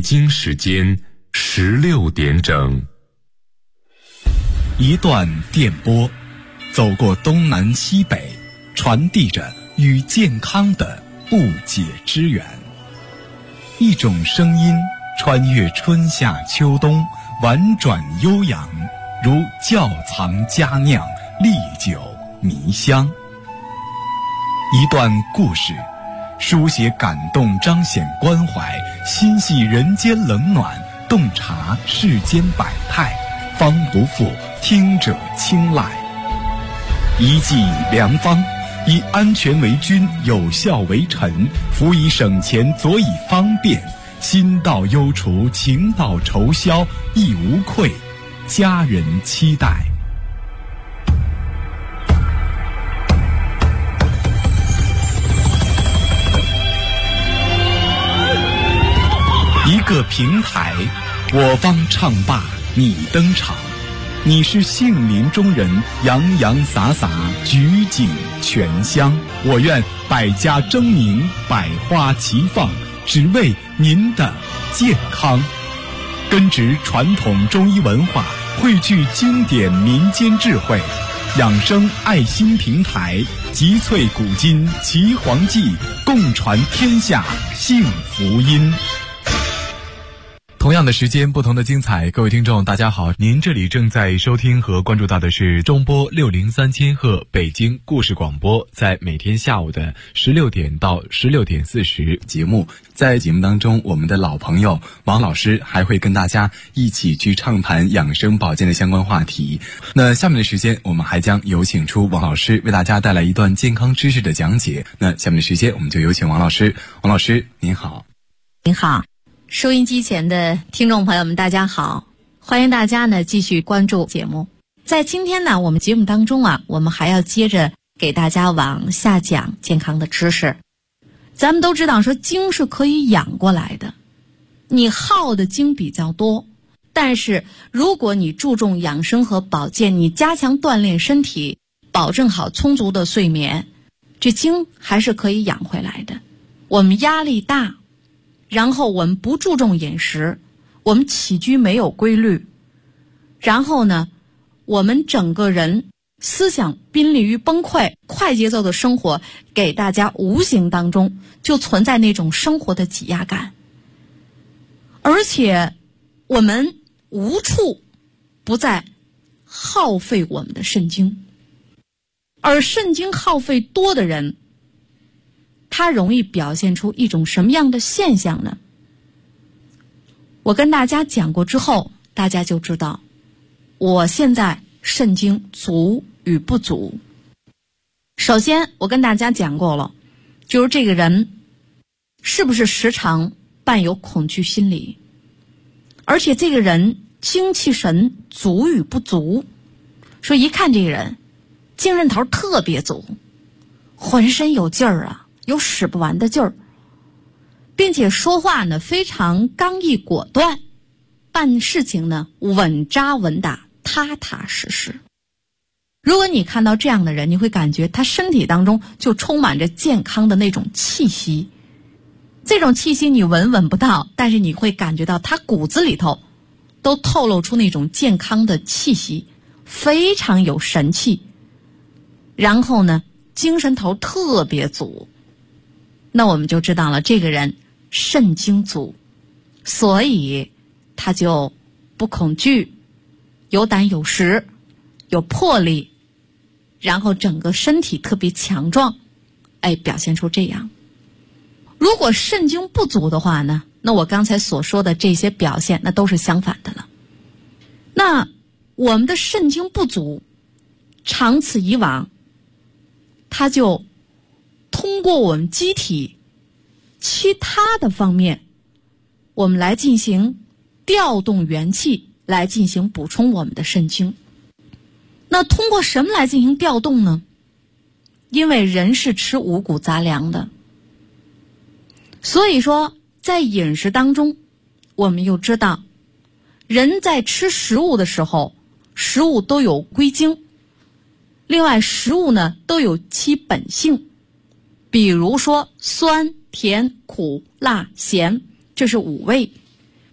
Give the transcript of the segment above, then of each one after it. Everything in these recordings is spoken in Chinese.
京时间16点整。 一段电波，走过东南西北，传递着与健康的不解之缘。一种声音穿越春夏秋冬，婉转悠扬，如窖藏佳酿，历久弥香。一段故事，书写感动，彰显关怀，心系人间冷暖，洞察世间百态，方不负听者青睐。一剂良方，以安全为君，有效为臣，辅以省钱，佐以方便，心到忧除，情到愁消，亦无愧，家人期待。一个平台，我方唱罢你登场，你是杏林中人，洋洋洒洒，举景全香。我愿百家争鸣，百花齐放，只为您的健康。根植传统中医文化，汇聚经典民间智慧，养生爱心平台，集萃古今岐黄记，共传天下幸福音。同样的时间，不同的精彩。各位听众大家好，您这里正在收听和关注到的是中波603千赫北京故事广播，在每天下午的16点到16点40节目。在节目当中，我们的老朋友王老师还会跟大家一起去畅谈养生保健的相关话题。那下面的时间，我们还将有请出王老师为大家带来一段健康知识的讲解。那下面的时间，我们就有请王老师。王老师您好。 您好，收音机前的听众朋友们大家好，欢迎大家呢继续关注节目。在今天呢我们节目当中我们还要接着给大家往下讲健康的知识。咱们都知道说精是可以养过来的，你耗的精比较多，但是如果你注重养生和保健，你加强锻炼身体，保证好充足的睡眠，这精还是可以养回来的。我们压力大，然后我们不注重饮食，我们起居没有规律，然后呢我们整个人思想濒临于崩溃，快节奏的生活给大家无形当中就存在那种生活的挤压感，而且我们无处不在耗费我们的肾精，而肾精耗费多的人，它容易表现出一种什么样的现象呢？我跟大家讲过之后，大家就知道我现在肾精足与不足。首先我跟大家讲过了，就是这个人是不是时常伴有恐惧心理，而且这个人精气神足与不足。说一看这个人精神头特别足，浑身有劲儿有使不完的劲儿，并且说话呢非常刚毅果断，办事情呢稳扎稳打，踏踏实实。如果你看到这样的人，你会感觉他身体当中就充满着健康的那种气息，这种气息你闻不到，但是你会感觉到他骨子里头都透露出那种健康的气息，非常有神气，然后呢精神头特别足。那我们就知道了这个人肾精足，所以他就不恐惧，有胆有识，有魄力，然后整个身体特别强壮，表现出这样。如果肾精不足的话呢，那我刚才所说的这些表现那都是相反的了。那我们的肾精不足，长此以往，它就通过我们机体其他的方面，我们来进行调动元气，来进行补充我们的肾精。那通过什么来进行调动呢？因为人是吃五谷杂粮的，所以说在饮食当中，我们又知道人在吃食物的时候，食物都有归经，另外食物呢都有其本性，比如说酸甜苦辣咸，这是五味。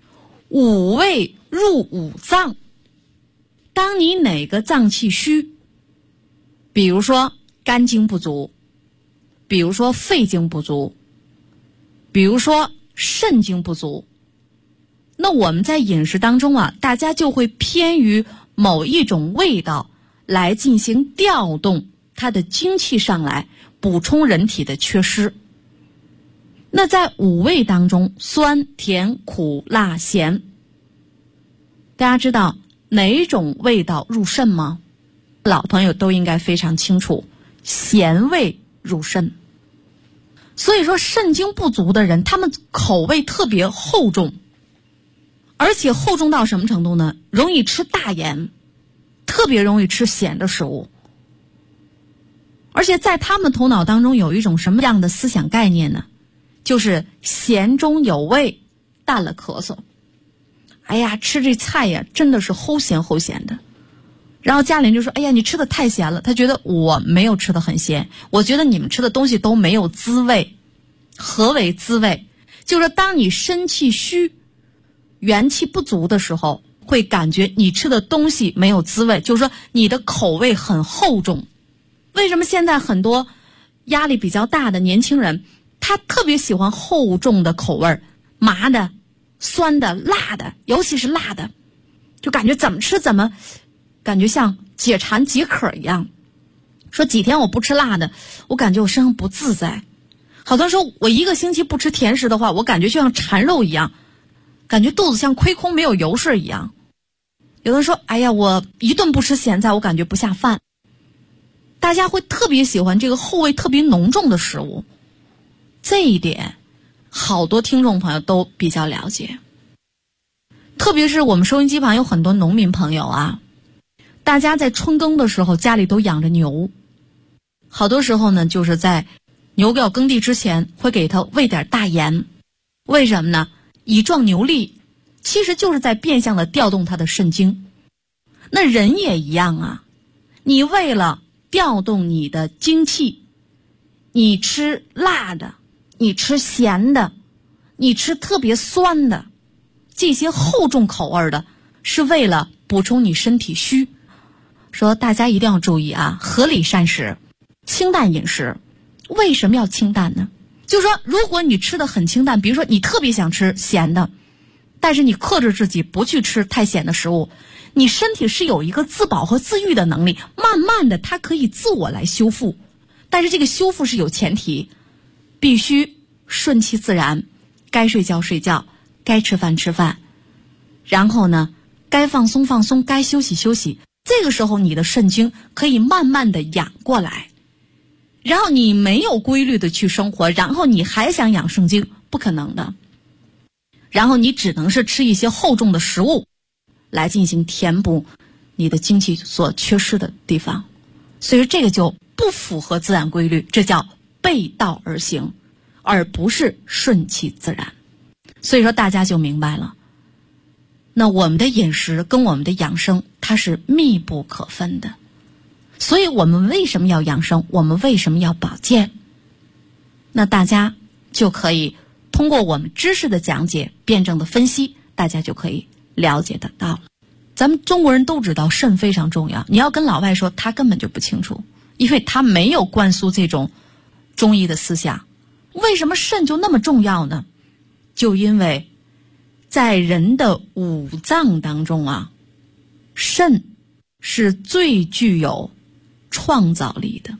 五味入五脏。当你哪个脏气虚，比如说肝经不足，比如说肺经不足，比如说肾经不足，那我们在饮食当中啊，大家就会偏于某一种味道来进行调动它的精气上来，补充人体的缺失。那在五味当中，酸、甜、苦、辣、咸，大家知道哪种味道入肾吗？老朋友都应该非常清楚，咸味入肾。所以说肾精不足的人，他们口味特别厚重，而且厚重到什么程度呢？容易吃大盐，特别容易吃咸的食物。而且在他们头脑当中有一种什么样的思想概念呢？就是咸中有味，淡了咳嗽。哎呀，吃这菜呀，真的是齁咸齁咸的。然后家里人就说，哎呀，你吃的太咸了。他觉得我没有吃的很咸，我觉得你们吃的东西都没有滋味。何为滋味？就是当你身气虚、元气不足的时候，会感觉你吃的东西没有滋味，就是说你的口味很厚重。为什么现在很多压力比较大的年轻人，他特别喜欢厚重的口味，麻的、酸的、辣的，尤其是辣的，就感觉怎么吃怎么感觉像解馋解渴一样。说几天我不吃辣的，我感觉我身上不自在。好多人说我一个星期不吃甜食的话，我感觉就像馋肉一样，感觉肚子像亏空没有油水一样。有的人说，哎呀，我一顿不吃咸菜，我感觉不下饭。大家会特别喜欢这个后味特别浓重的食物，这一点好多听众朋友都比较了解。特别是我们收音机旁有很多农民朋友啊，大家在春耕的时候家里都养着牛，好多时候呢就是在牛要耕地之前会给它喂点大盐。为什么呢？以壮牛力，其实就是在变相的调动它的肾精。那人也一样啊，你为了调动你的精气，你吃辣的，你吃咸的，你吃特别酸的，这些厚重口味的，是为了补充你身体虚。说大家一定要注意啊，合理膳食，清淡饮食。为什么要清淡呢？就是说如果你吃的很清淡，比如说你特别想吃咸的，但是你克制自己不去吃太咸的食物，你身体是有一个自保和自愈的能力，慢慢的它可以自我来修复。但是这个修复是有前提，必须顺其自然，该睡觉睡觉，该吃饭吃饭，然后呢该放松放松，该休息休息。这个时候你的肾精可以慢慢的养过来。然后你没有规律的去生活，然后你还想养肾精，不可能的。然后你只能是吃一些厚重的食物来进行填补你的精气所缺失的地方。所以说这个就不符合自然规律，这叫背道而行，而不是顺其自然。所以说大家就明白了，那我们的饮食跟我们的养生它是密不可分的。所以我们为什么要养生，我们为什么要保健，那大家就可以通过我们知识的讲解、辩证的分析，大家就可以了解得到了。咱们中国人都知道肾非常重要，你要跟老外说，他根本就不清楚，因为他没有灌输这种中医的思想。为什么肾就那么重要呢？就因为在人的五脏当中啊，肾是最具有创造力的。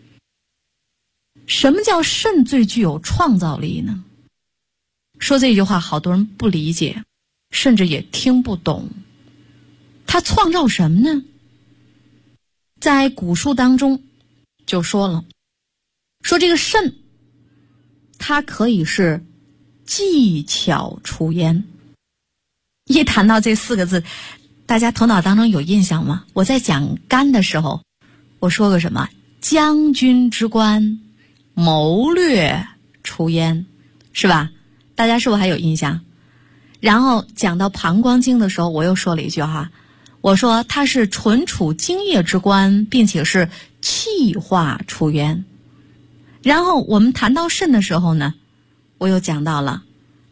什么叫肾最具有创造力呢？说这句话好多人不理解，甚至也听不懂。它创造什么呢？在古书当中就说了，说这个肾它可以是技巧出焉。一谈到这四个字，大家头脑当中有印象吗？我在讲肝的时候我说个什么？将军之官，谋略出焉，是吧？大家是不是还有印象？然后讲到膀胱经的时候，我又说了一句哈，我说它是纯储精液之官，并且是气化出焉。然后我们谈到肾的时候呢，我又讲到了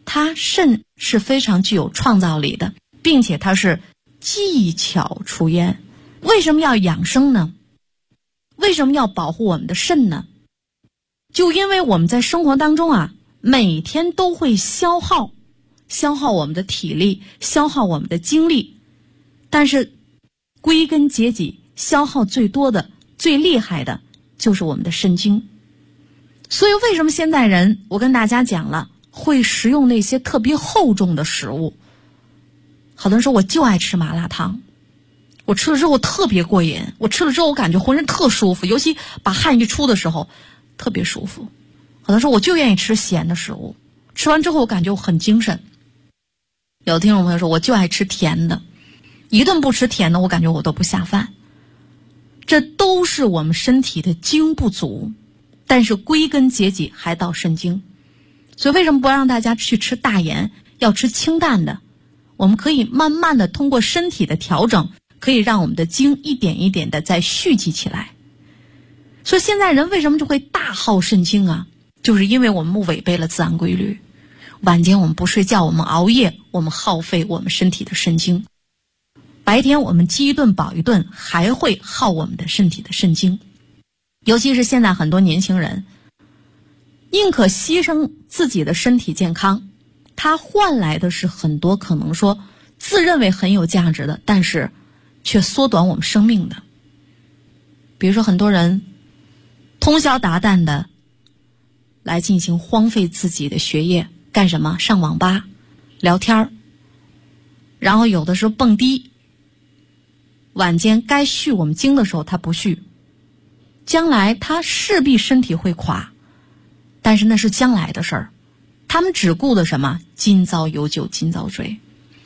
它肾是非常具有创造力的，并且它是技巧出焉。为什么要养生呢？为什么要保护我们的肾呢？就因为我们在生活当中啊，每天都会消耗我们的体力，消耗我们的精力，但是归根结底消耗最多的最厉害的就是我们的肾精。所以为什么现代人，我跟大家讲了，会食用那些特别厚重的食物。好多人说我就爱吃麻辣烫，我吃了之后特别过瘾，我吃了之后我感觉浑身特舒服，尤其把汗一出的时候特别舒服。好多人说我就愿意吃咸的食物，吃完之后我感觉我很精神。有的听众朋友说我就爱吃甜的，一顿不吃甜的我感觉我都不下饭。这都是我们身体的精不足，但是归根结底还到肾精。所以为什么不让大家去吃大盐，要吃清淡的？我们可以慢慢的通过身体的调整，可以让我们的精一点一点的再蓄积起来。所以现在人为什么就会大耗肾精啊？就是因为我们违背了自然规律。晚间我们不睡觉，我们熬夜，我们耗费我们身体的肾精。白天我们饥一顿饱一顿，还会耗我们的身体的肾精。尤其是现在很多年轻人宁可牺牲自己的身体健康，他换来的是很多可能说自认为很有价值的，但是却缩短我们生命的。比如说很多人通宵达旦的来进行荒废自己的学业，干什么？上网吧聊天，然后有的时候蹦迪，晚间该续我们精的时候他不续，将来他势必身体会垮，但是那是将来的事儿。他们只顾的什么？今朝有酒今朝醉。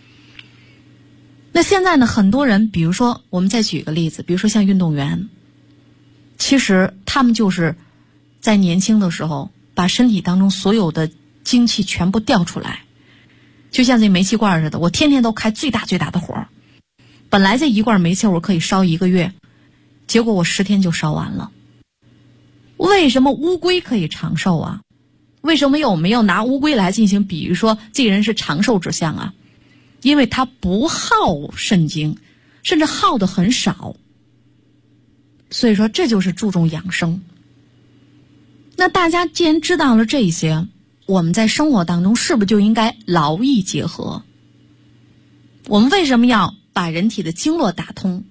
那现在呢，很多人，比如说我们再举个例子，比如说像运动员，其实他们就是在年轻的时候把身体当中所有的精气全部调出来，就像这煤气罐似的，我天天都开最大的火，本来这一罐煤气我可以烧1个月，结果我10天就烧完了。为什么乌龟可以长寿啊？为什么我们要拿乌龟来进行比喻说这个人是长寿之相啊？因为他不耗肾精，甚至耗得很少。所以说这就是注重养生。那大家既然知道了这些，我们在生活当中是不是就应该劳逸结合？我们为什么要把人体的经络打通？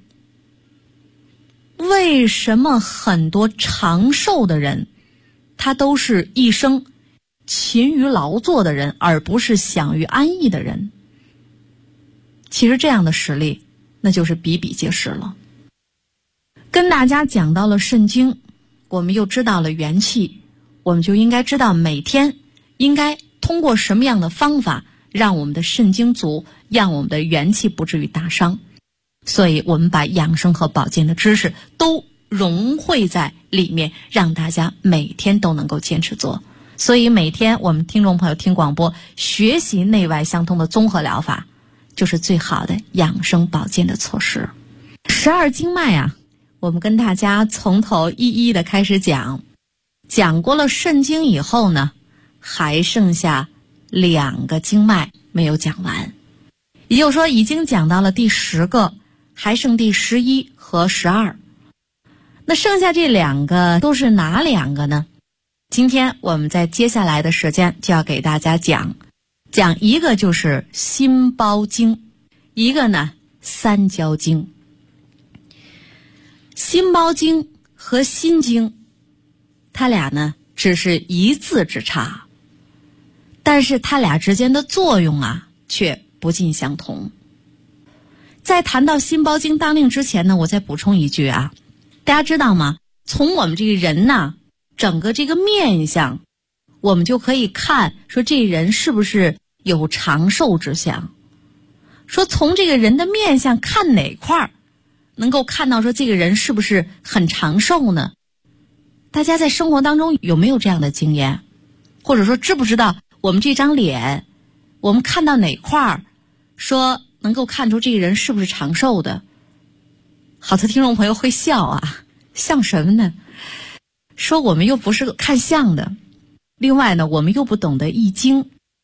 为什么很多长寿的人他都是一生勤于劳作的人，而不是享于安逸的人？其实这样的实例那就是比比皆是了。跟大家讲到了肾精，我们又知道了元气，我们就应该知道每天应该通过什么样的方法让我们的肾精足，让我们的元气不至于大伤。所以我们把养生和保健的知识都融汇在里面，让大家每天都能够坚持做。所以每天我们听众朋友听广播，学习内外相通的综合疗法，就是最好的养生保健的措施。12经脉啊，我们跟大家从头一一的开始讲过了肾经以后呢，还剩下2个经脉没有讲完，也就是说已经讲到了第10个，还剩第11和12。那剩下这2个都是哪2个呢？今天我们在接下来的时间就要给大家讲一个就是心包经，一个呢三焦经。心包经和心经它俩呢只是一字之差，但是它俩之间的作用啊却不尽相同。在谈到心包经当令之前呢，我再补充一句啊，大家知道吗？从我们这个人呐，整个这个面相，我们就可以看说这人是不是有长寿之相。说从这个人的面相看哪块能够看到说这个人是不是很长寿呢？大家在生活当中有没有这样的经验？或者说知不知道我们这张脸，我们看到哪块说能够看出这个人是不是长寿的？好的听众朋友会笑啊，像什么呢？说我们又不是看相的，另外呢我们又不懂得易经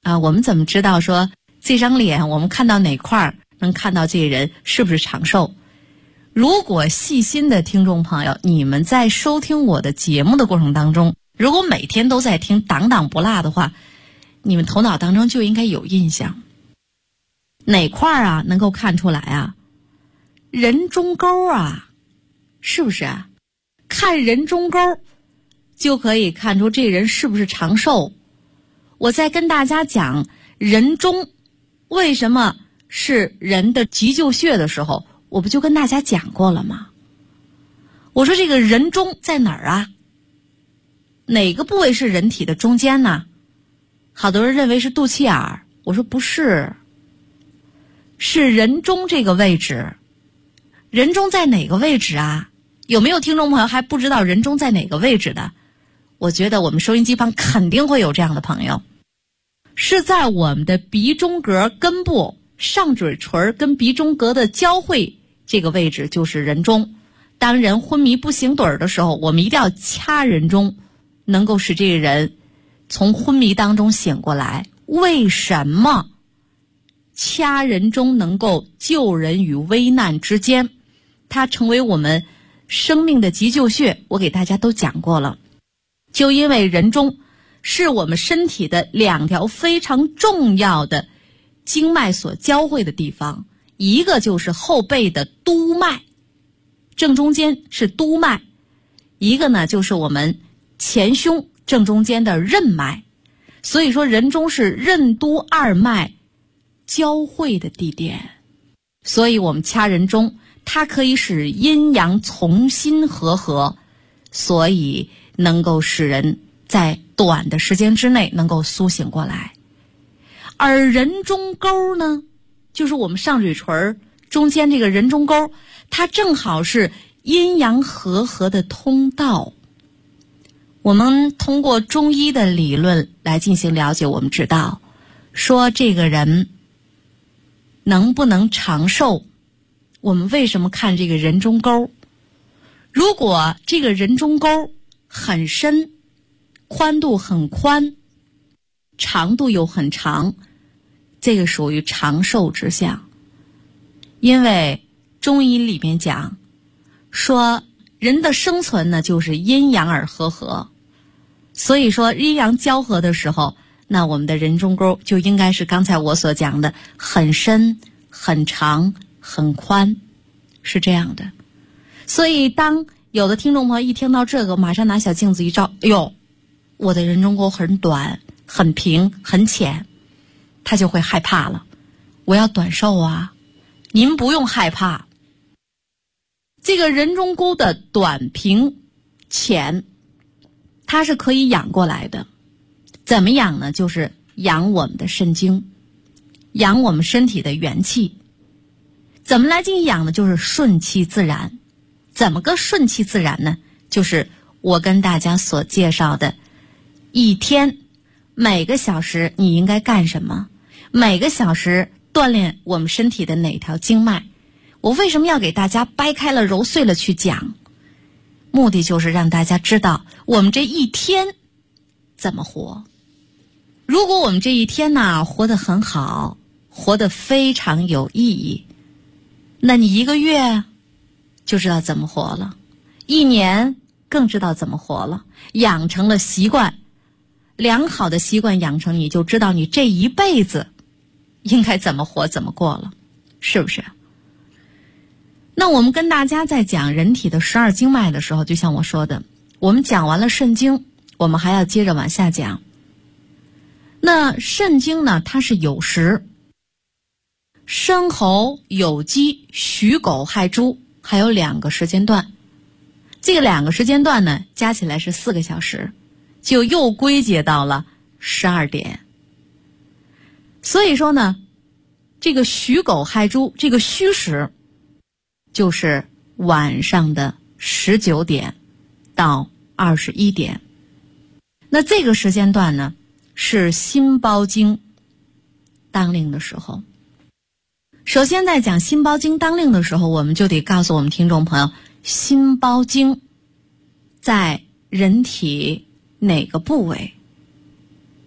我们怎么知道说这张脸我们看到哪块儿能看到这个人是不是长寿？如果细心的听众朋友，你们在收听我的节目的过程当中，如果每天都在听档档不落的话，你们头脑当中就应该有印象。哪块儿啊能够看出来啊？人中沟啊，是不是啊？看人中沟就可以看出这人是不是长寿。我在跟大家讲人中为什么是人的急救穴的时候，我不就跟大家讲过了吗？我说这个人中在哪儿啊？哪个部位是人体的中间呢？好多人认为是肚脐眼儿，我说不是，是人中这个位置。人中在哪个位置啊？有没有听众朋友还不知道人中在哪个位置的？我觉得我们收音机旁肯定会有这样的朋友。是在我们的鼻中隔根部，上嘴唇跟鼻中隔的交汇这个位置就是人中。当人昏迷不醒盹的时候，我们一定要掐人中，能够使这个人从昏迷当中醒过来。为什么掐人中能够救人于危难之间？它成为我们生命的急救穴，我给大家都讲过了。就因为人中是我们身体的两条非常重要的经脉所交汇的地方，一个就是后背的督脉，正中间是督脉，一个呢就是我们前胸正中间的任脉。所以说人中是任督二脉交汇的地点，所以我们掐人中，它可以使阴阳重新和合，所以能够使人在短的时间之内能够苏醒过来。而人中沟呢，就是我们上嘴唇中间这个人中沟，它正好是阴阳和合的通道。我们通过中医的理论来进行了解，我们知道说这个人能不能长寿，我们为什么看这个人中沟？如果这个人中沟很深，宽度很宽，长度又很长，这个属于长寿之象。因为中医里面讲说人的生存呢就是阴阳而和合，所以说阴阳交合的时候，那我们的人中沟就应该是刚才我所讲的很深很长很宽，是这样的。所以当有的听众朋友一听到这个，马上拿小镜子一照，哎呦，我的人中沟很短很平很浅，他就会害怕了。我要短寿啊，您不用害怕。这个人中沟的短平浅，它是可以养过来的。怎么养呢？就是养我们的肾精，养我们身体的元气。怎么来进行养呢？就是顺其自然。怎么个顺其自然呢？就是我跟大家所介绍的，一天每个小时你应该干什么，每个小时锻炼我们身体的哪条经脉。我为什么要给大家掰开了揉碎了去讲？目的就是让大家知道我们这一天怎么活。如果我们这一天呢活得很好，活得非常有意义，那你一个月就知道怎么活了，一年更知道怎么活了。养成了习惯，良好的习惯养成，你就知道你这一辈子应该怎么活怎么过了，是不是？那我们跟大家在讲人体的12经脉的时候，就像我说的，我们讲完了肾经，我们还要接着往下讲。那肾经呢，它是有时，申猴、酉鸡、戌狗、亥猪，还有2个时间段。这个2个时间段呢，加起来是4个小时，就又归结到了12点。所以说呢，这个戌狗亥猪，这个戌时就是晚上的19点到21点。那这个时间段呢，是心包经当令的时候。首先在讲心包经当令的时候，我们就得告诉我们听众朋友，心包经在人体哪个部位？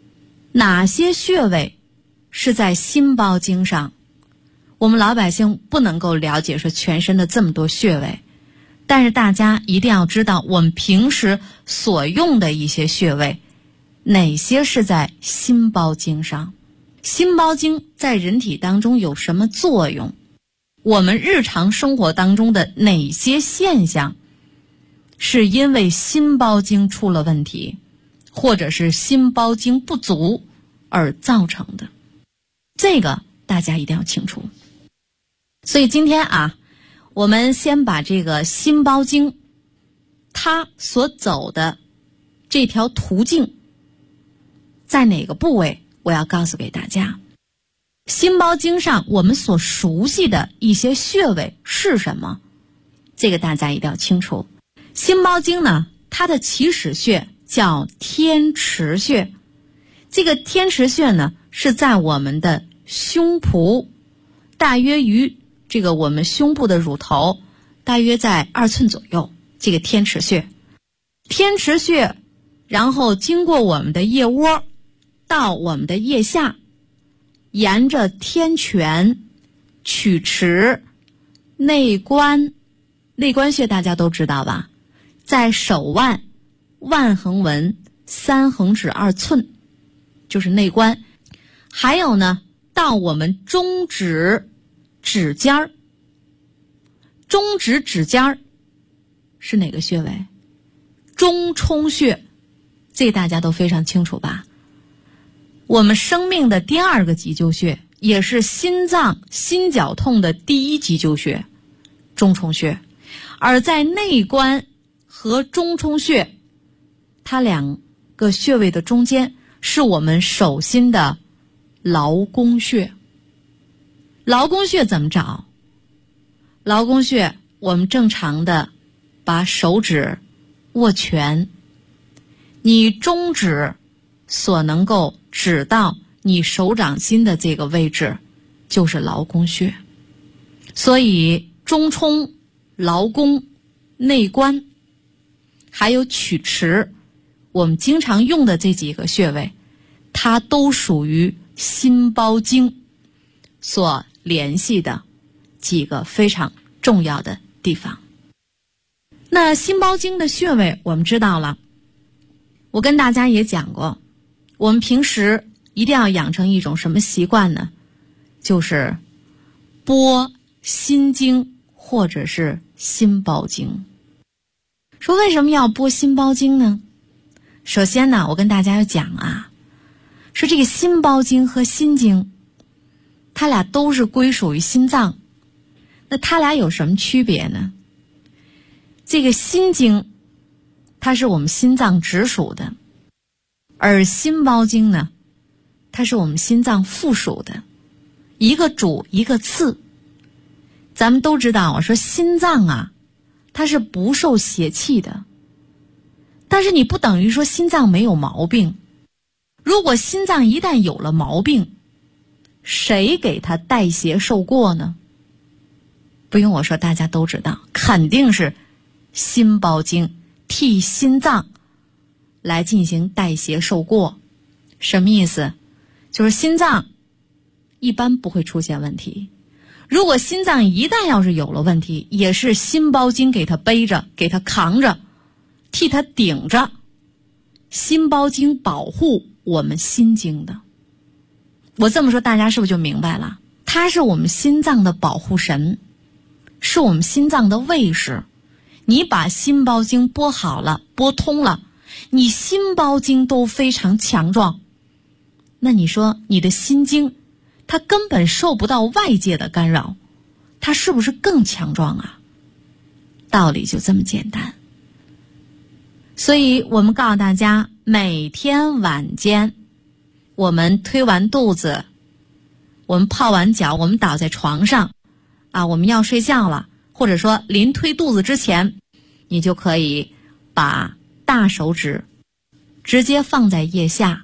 哪些穴位是在心包经上？我们老百姓不能够了解说全身的这么多穴位，但是大家一定要知道我们平时所用的一些穴位，哪些是在心包经上。心包经在人体当中有什么作用？我们日常生活当中的哪些现象是因为心包经出了问题，或者是心包经不足而造成的？这个大家一定要清楚。所以今天我们先把这个心包经它所走的这条途径在哪个部位，我要告诉给大家。心包经上我们所熟悉的一些穴位是什么？这个大家一定要清楚。心包经呢，它的起始穴叫天池穴。这个天池穴呢，是在我们的胸脯，大约于这个我们胸部的乳头，大约在2寸左右。这个天池穴，天池穴，然后经过我们的腋窝到我们的腋下，沿着天泉、曲池、内关穴大家都知道吧，在手腕、腕横纹、3横指2寸，就是内关。还有呢，到我们中指指尖儿，中指指尖儿是哪个穴位？中冲穴，这个大家都非常清楚吧？我们生命的第2个急救穴，也是心脏心绞痛的第1急救穴，中冲穴。而在内关和中冲穴，它2个穴位的中间是我们手心的劳宫穴。劳宫穴怎么找？劳宫穴我们正常的把手指握拳，你中指所能够指到你手掌心的这个位置就是劳宫穴。所以中冲、劳宫、内关还有曲池，我们经常用的这几个穴位，它都属于心包经所联系的几个非常重要的地方。那心包经的穴位我们知道了，我跟大家也讲过，我们平时一定要养成一种什么习惯呢？就是拨心经或者是心包经。说为什么要拨心包经呢？首先呢，我跟大家要讲说这个心包经和心经，它俩都是归属于心脏，那它俩有什么区别呢？这个心经它是我们心脏直属的，而心包经呢，它是我们心脏附属的，一个主一个次。咱们都知道，我说心脏它是不受邪气的，但是你不等于说心脏没有毛病。如果心脏一旦有了毛病，谁给它代邪受过呢？不用我说，大家都知道，肯定是心包经替心脏来进行代邪受过。什么意思？就是心脏一般不会出现问题，如果心脏一旦要是有了问题，也是心包经给它背着，给它扛着，替它顶着。心包经保护我们心经的。我这么说大家是不是就明白了？它是我们心脏的保护神，是我们心脏的卫士。你把心包经拨好了，拨通了，你心包经都非常强壮，那你说你的心经它根本受不到外界的干扰，它是不是更强壮道理就这么简单。所以我们告诉大家，每天晚间我们推完肚子，我们泡完脚，我们倒在床上我们要睡觉了，或者说临推肚子之前，你就可以把大手指直接放在腋下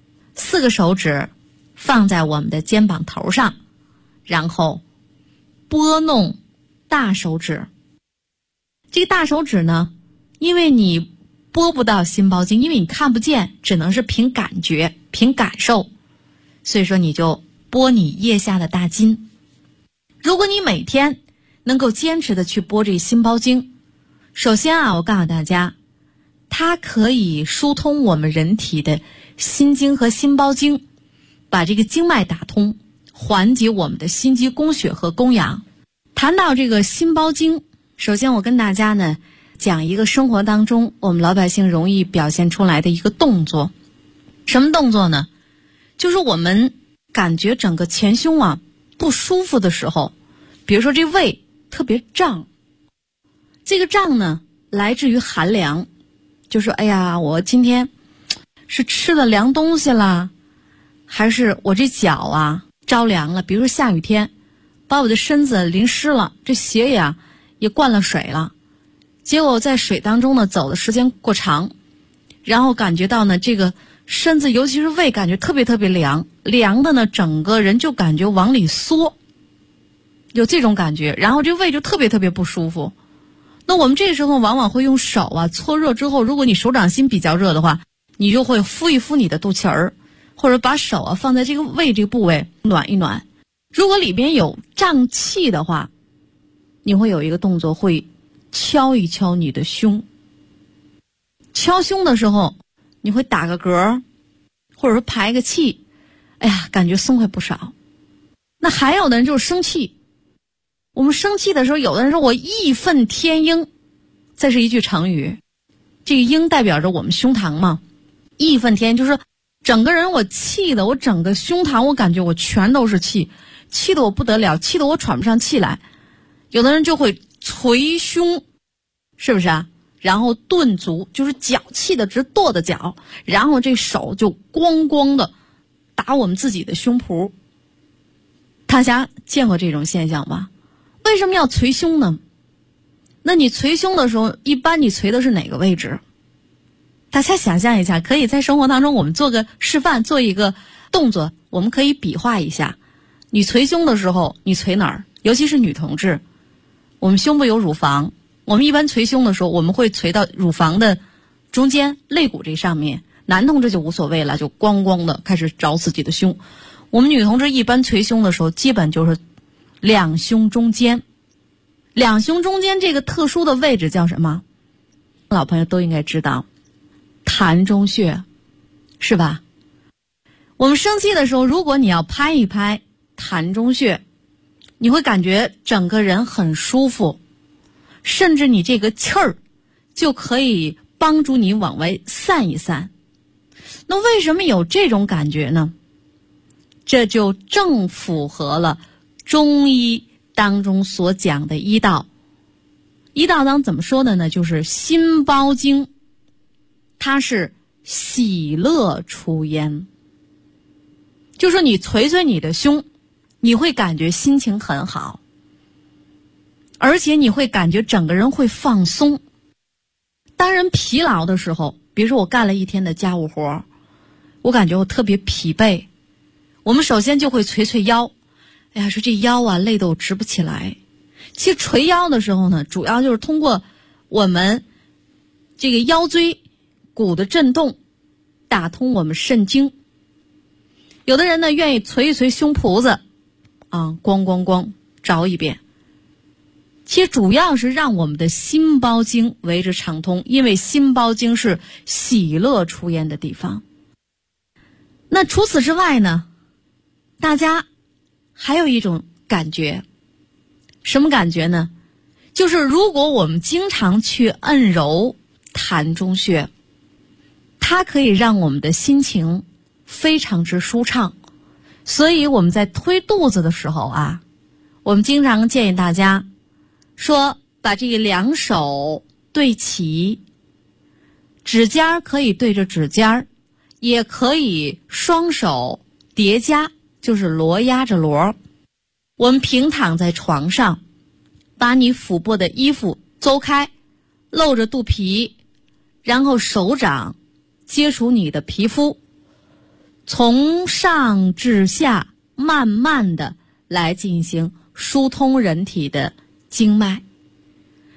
，4个手指放在我们的肩膀头上，然后拨弄大手指。这个大手指呢，因为你拨不到心包经，因为你看不见，只能是凭感觉、凭感受。所以说你就拨你腋下的大筋。如果你每天能够坚持的去拨这心包经，首先我告诉大家，它可以疏通我们人体的心经和心包经，把这个经脉打通，缓解我们的心肌供血和供氧。谈到这个心包经，首先我跟大家呢讲一个生活当中我们老百姓容易表现出来的一个动作。什么动作呢？就是我们感觉整个前胸不舒服的时候，比如说这胃特别胀，这个胀呢来自于寒凉，就说哎呀，我今天是吃了凉东西啦，还是我这脚着凉了，比如说下雨天把我的身子淋湿了，这鞋也灌了水了，结果在水当中呢走的时间过长，然后感觉到呢这个身子尤其是胃感觉特别特别凉，凉的呢整个人就感觉往里缩，有这种感觉，然后这胃就特别特别不舒服。那我们这时候往往会用手搓热之后，如果你手掌心比较热的话，你就会敷一敷你的肚脐儿，或者把手放在这个胃这个部位暖一暖。如果里边有胀气的话，你会有一个动作，会敲一敲你的胸。敲胸的时候你会打个嗝，或者说排个气，哎呀，感觉松快不少。那还有的人就是生气，我们生气的时候，有的人说我义愤填膺，这是一句成语，这个膺代表着我们胸膛嘛，义愤填膺就是整个人我气的，我整个胸膛我感觉我全都是气，气得我不得了，气得我喘不上气来。有的人就会捶胸，是不是然后顿足，就是脚气的直跺的脚，然后这手就咣咣的打我们自己的胸脯。大家见过这种现象吧？为什么要捶胸呢？那你捶胸的时候，一般你捶的是哪个位置？大家想象一下，可以在生活当中我们做个示范，做一个动作，我们可以比划一下。你捶胸的时候，你捶哪儿？尤其是女同志，我们胸部有乳房，我们一般捶胸的时候，我们会捶到乳房的中间肋骨这上面。男同志就无所谓了，就咣咣的开始找自己的胸。我们女同志一般捶胸的时候，基本就是两胸中间。两胸中间这个特殊的位置叫什么？老朋友都应该知道，膻中穴，是吧？我们生气的时候，如果你要拍一拍膻中穴，你会感觉整个人很舒服，甚至你这个气儿就可以帮助你往外散一散。那为什么有这种感觉呢？这就正符合了中医当中所讲的医道。医道当怎么说的呢？就是心包经，它是喜乐出焉。就说你捶捶你的胸，你会感觉心情很好，而且你会感觉整个人会放松。当人疲劳的时候，比如说我干了一天的家务活，我感觉我特别疲惫，我们首先就会捶捶腰。哎呀，说这腰累得我直不起来。其实捶腰的时候呢，主要就是通过我们这个腰椎骨的震动，打通我们肾经。有的人呢愿意捶一捶胸脯子，咣咣咣着一遍。其实主要是让我们的心包经为之畅通，因为心包经是喜乐出焉的地方。那除此之外呢，大家还有一种感觉，什么感觉呢？就是如果我们经常去按揉膻中穴，它可以让我们的心情非常之舒畅。所以我们在推肚子的时候我们经常建议大家说，把这个两手对齐，指尖可以对着指尖，也可以双手叠加，就是罗压着罗。我们平躺在床上，把你腹部的衣服邹开，露着肚皮，然后手掌接触你的皮肤，从上至下慢慢的来进行疏通人体的经脉。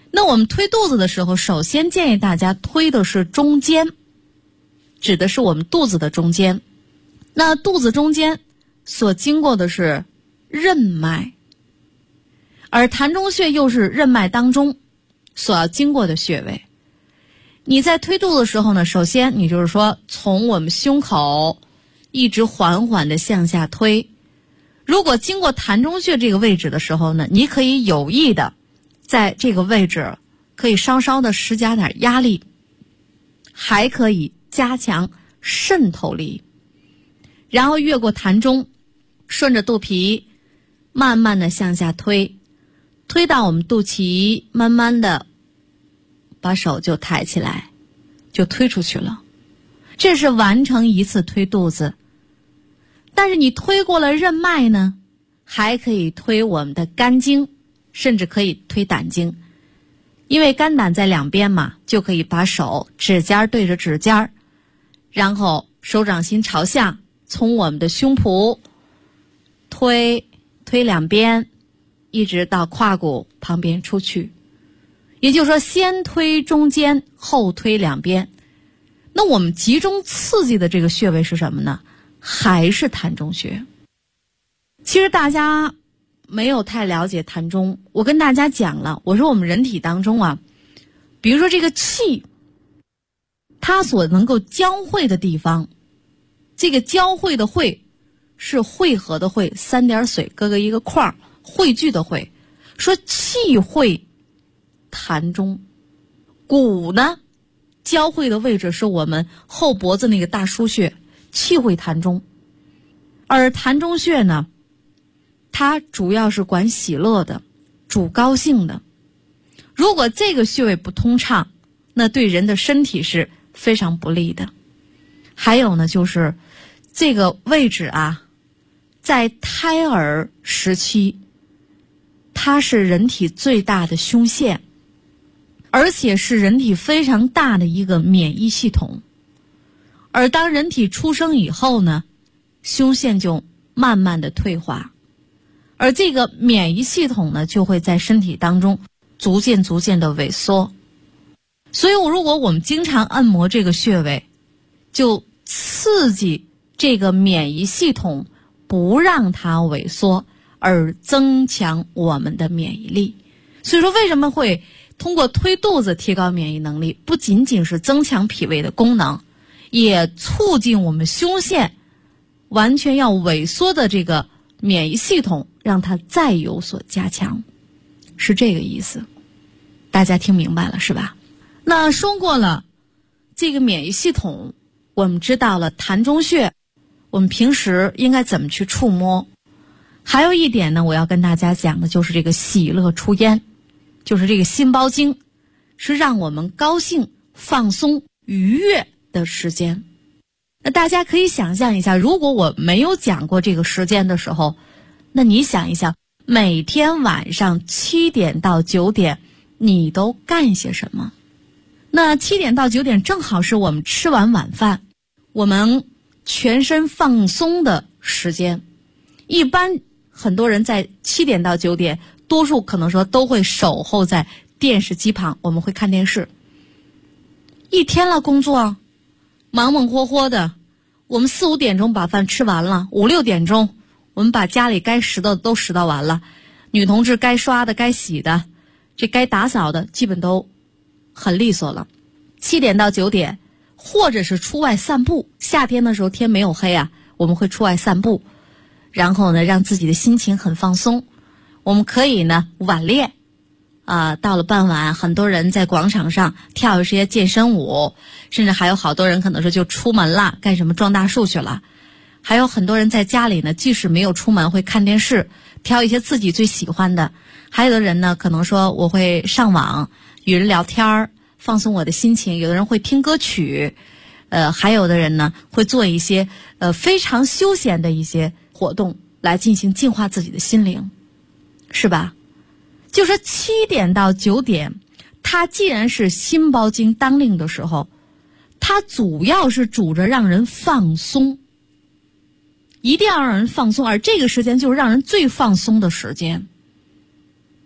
那我们推肚子的时候，首先建议大家推的是中间，指的是我们肚子的中间。那肚子中间所经过的是任脉，而膻中穴又是任脉当中所要经过的穴位。你在推肚子的时候呢，首先你就是说从我们胸口一直缓缓的向下推。如果经过膻中穴这个位置的时候呢，你可以有意的在这个位置可以稍稍的施加点压力，还可以加强渗透力，然后越过膻中，顺着肚皮慢慢的向下推，推到我们肚脐，慢慢的把手就抬起来，就推出去了。这是完成一次推肚子。但是你推过了任脉呢，还可以推我们的肝经，甚至可以推胆经。因为肝胆在两边嘛，就可以把手指尖对着指尖，然后手掌心朝下，从我们的胸脯推两边，一直到胯骨旁边出去。也就是说，先推中间，后推两边。那我们集中刺激的这个穴位是什么呢？还是膻中穴。其实大家没有太了解膻中，我跟大家讲了，我说我们人体当中啊，比如说这个气，它所能够交汇的地方，这个交汇的汇是汇合的汇，三点水各个一个块，汇聚的汇，说气汇膻中。骨呢，交汇的位置是我们后脖子那个大腧穴，气汇膻中。而膻中穴呢，它主要是管喜乐的，主高兴的。如果这个穴位不通畅，那对人的身体是非常不利的。还有呢，就是这个位置啊，在胎儿时期，它是人体最大的胸腺，而且是人体非常大的一个免疫系统。而当人体出生以后呢，胸腺就慢慢的退化，而这个免疫系统呢，就会在身体当中逐渐的萎缩。所以如果我们经常按摩这个穴位，就刺激这个免疫系统，不让它萎缩，而增强我们的免疫力。所以说为什么会通过推肚子提高免疫能力，不仅仅是增强脾胃的功能，也促进我们胸腺完全要萎缩的这个免疫系统，让它再有所加强，是这个意思。大家听明白了是吧？那说过了这个免疫系统，我们知道了膻中穴我们平时应该怎么去触摸。还有一点呢，我要跟大家讲的就是这个喜乐出焉，就是这个心包经，是让我们高兴、放松、愉悦的时间。那大家可以想象一下，如果我没有讲过这个时间的时候，那你想一想，每天晚上7点到9点你都干些什么？那7点到9点正好是我们吃完晚饭，我们全身放松的时间。一般很多人在7点到9点，多数可能说都会守候在电视机旁，我们会看电视。一天了工作忙忙活活的，我们4、5点钟把饭吃完了，5、6点钟我们把家里该拾的都拾到完了，女同志该刷的该洗的，这该打扫的基本都很利索了。7点到9点或者是出外散步，夏天的时候天没有黑啊，我们会出外散步，然后呢让自己的心情很放松。我们可以呢晚练到了傍晚，很多人在广场上跳一些健身舞，甚至还有好多人可能说就出门了，干什么撞大树去了。还有很多人在家里呢，即使没有出门会看电视，挑一些自己最喜欢的。还有的人呢，可能说我会上网与人聊天放松我的心情，有的人会听歌曲，还有的人呢会做一些非常休闲的一些活动来进行净化自己的心灵，是吧？就说7点到9点，它既然是心包经当令的时候，它主要是主着让人放松，一定要让人放松，而这个时间就是让人最放松的时间。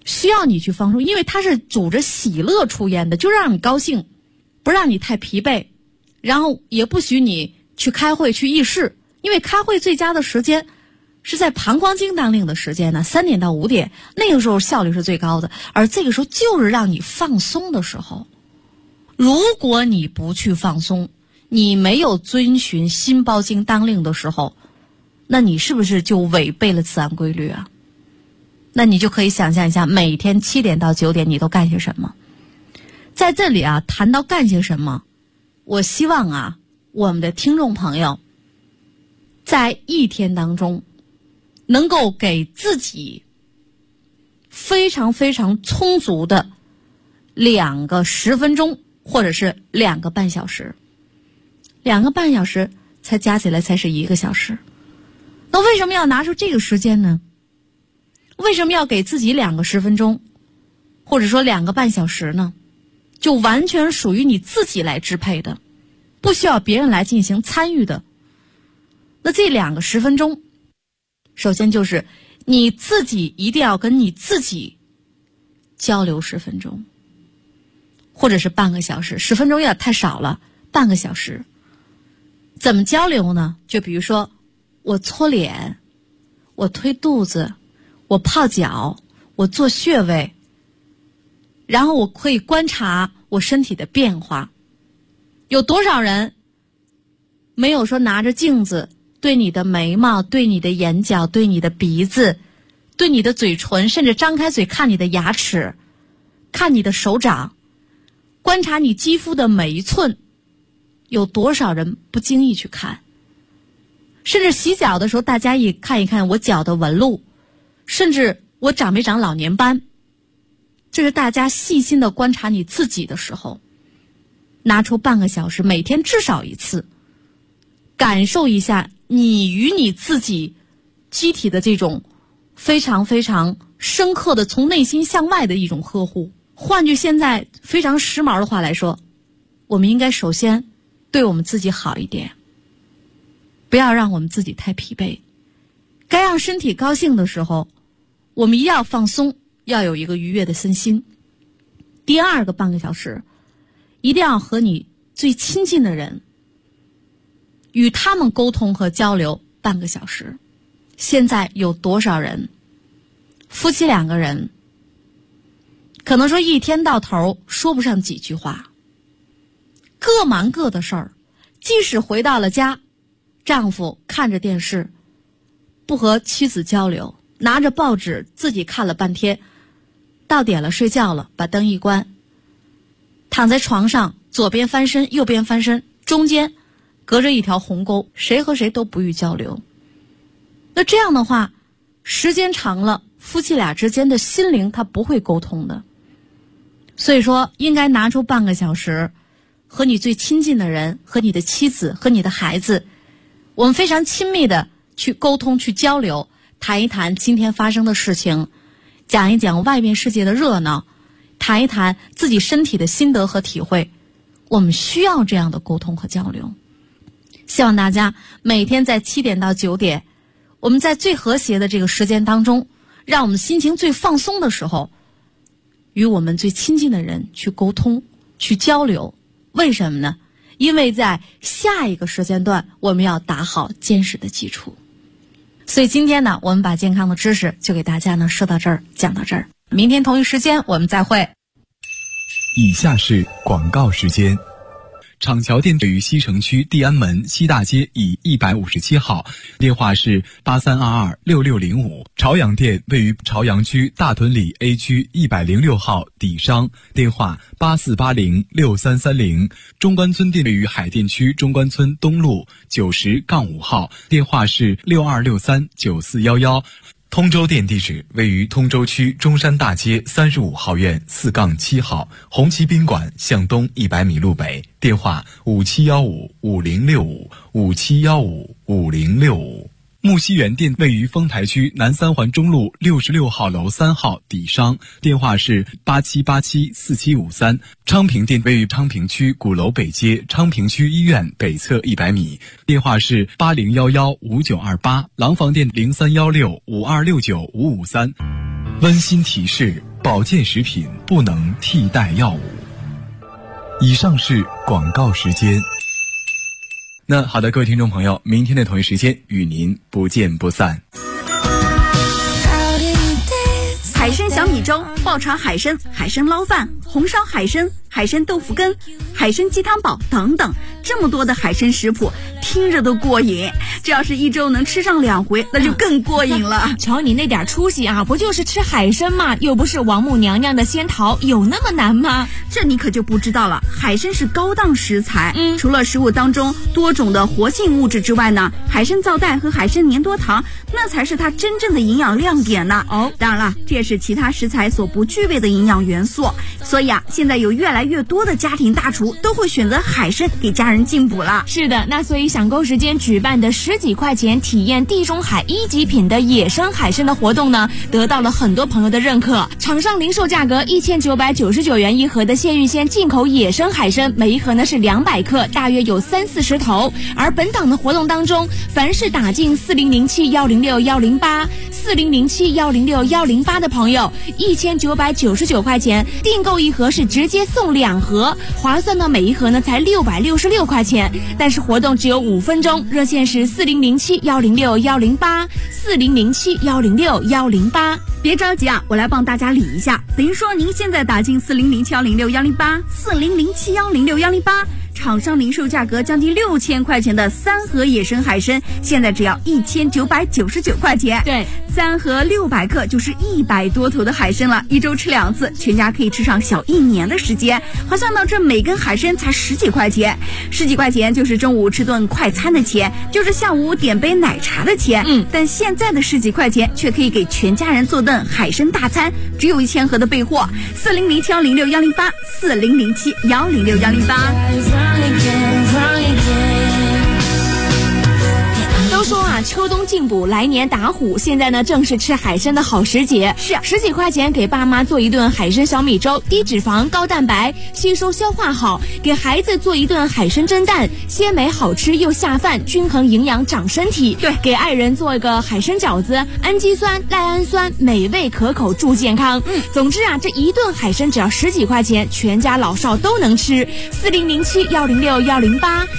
需要你去放松，因为它是主着喜乐出烟的，就让你高兴，不让你太疲惫，然后也不许你去开会去议事，因为开会最佳的时间是在膀胱经当令的时间呢，3点到5点，那个时候效率是最高的，而这个时候就是让你放松的时候。如果你不去放松，你没有遵循心包经当令的时候，那你是不是就违背了自然规律啊？那你就可以想象一下，每天7点到9点你都干些什么。在这里啊，谈到干些什么，我希望啊，我们的听众朋友在一天当中能够给自己非常非常充足的2个10分钟，或者是2个半小时，2个半小时才加起来才是1个小时。那为什么要拿出这个时间呢？为什么要给自己2个10分钟，或者说2个半小时呢？就完全属于你自己来支配的，不需要别人来进行参与的。那这2个10分钟，首先就是你自己一定要跟你自己交流10分钟，或者是半个小时，10分钟有点太少了，半个小时。怎么交流呢？就比如说我搓脸，我推肚子，我泡脚，我做穴位，然后我可以观察我身体的变化。有多少人没有说拿着镜子对你的眉毛，对你的眼角，对你的鼻子，对你的嘴唇，甚至张开嘴看你的牙齿，看你的手掌，观察你肌肤的每一寸。有多少人不经意去看？甚至洗脚的时候，大家也看一看我脚的纹路，甚至我长没长老年斑。这是大家细心的观察你自己的时候，拿出半个小时，每天至少1次，感受一下你与你自己机体的这种非常非常深刻的从内心向外的一种呵护。换句现在非常时髦的话来说，我们应该首先对我们自己好一点，不要让我们自己太疲惫。该让身体高兴的时候，我们一定要放松，要有一个愉悦的身心。第2个半个小时，一定要和你最亲近的人，与他们沟通和交流半个小时。现在有多少人，夫妻2个人，可能说一天到头说不上几句话，各忙各的事儿，即使回到了家，丈夫看着电视，不和妻子交流，拿着报纸自己看了半天，到点了睡觉了，把灯一关，躺在床上，左边翻身右边翻身，中间隔着一条鸿沟，谁和谁都不予交流。那这样的话，时间长了，夫妻俩之间的心灵它不会沟通的。所以说应该拿出半个小时，和你最亲近的人，和你的妻子，和你的孩子，我们非常亲密的去沟通，去交流，谈一谈今天发生的事情，讲一讲外面世界的热闹，谈一谈自己身体的心得和体会。我们需要这样的沟通和交流。希望大家每天在7点到9点，我们在最和谐的这个时间当中，让我们心情最放松的时候，与我们最亲近的人去沟通，去交流。为什么呢？因为在下一个时间段，我们要打好坚实的基础。所以今天呢，我们把健康的知识就给大家呢说到这儿，讲到这儿。明天同一时间我们再会。 以下是广告时间。厂桥店位于西城区地安门西大街以157号，电话是83226605。朝阳店位于朝阳区大屯里 A 区106号底商，电话84806330。中关村店位于海淀区中关村东路90-5号，电话是62639411。通州店地址位于通州区中山大街35号院4-7号，红旗宾馆向东100米路北，电话57155065，57155065。木樨园店位于丰台区南三环中路66号楼3号底商，电话是87874753。昌平店位于昌平区鼓楼北街昌平区医院北侧100米，电话是80115928。廊坊店031652695553。温馨提示： 保健食品不能替代药物。以上是广告时间。那好的，各位听众朋友，明天的同一时间与您不见不散。 海参小米粥、爆炒海参、海参捞饭、红烧海参、海参豆腐羹、海参鸡汤煲等等，这么多的海参食谱，听着都过瘾。这要是一周能吃上2回，那就更过瘾了。 瞧你那点出息啊，不就是吃海参吗？又不是王母娘娘的仙桃，有那么难吗？ 这你可就不知道了。海参是高档食材，除了食物当中多种的活性物质之外呢，海参皂苷和海参粘多糖，那才是它真正的营养亮点呢。当然了，这也是其他食材所不具备的营养元素。所以啊，现在有越来越多的家庭大厨都会选择海参给家人进补了。 是的，那所以享购时间举办的10几块钱体验地中海1级品的野生海参的活动呢，得到了很多朋友的认可。厂商零售价格1999元一盒的谢玉仙进口野生海参，每一盒呢是200克，大约有30-40头。而本档的活动当中，凡是打进4007106108 4007106108的朋友，1999块钱订购一盒是直接送2盒，划算呢，每一盒呢才666块钱。但是活动只有5分钟，热线是4007106108 4007106108。 别着急啊，我来帮大家理一下。等于说您现在打进4007106108 4007106108，厂商零售价格将近6000块钱的3盒野生海参，现在只要1999块钱。 对 ，3盒600克就是100多头的海参了，一周吃2次，全家可以吃上小1年的时间。划算到这每根海参才10几块钱，10几块钱就是中午吃顿快餐的钱，就是下午点杯奶茶的钱。但现在的10几块钱却可以给全家人做顿海参大餐，只有1000盒的备货。4007106108 4007106108。 都说啊，秋冬进补，来年打虎。现在呢，正是吃海参的好时节。 是 10几块钱给爸妈做一顿海参小米粥，低脂肪、高蛋白，吸收消化好；给孩子做一顿海参蒸蛋，鲜美好吃又下饭，均衡营养长身体。 对， 给爱人做一个海参饺子，氨基酸、赖氨酸，美味可口助健康。总之啊，这一顿海参只要10几块钱，全家老少都能吃。4007106108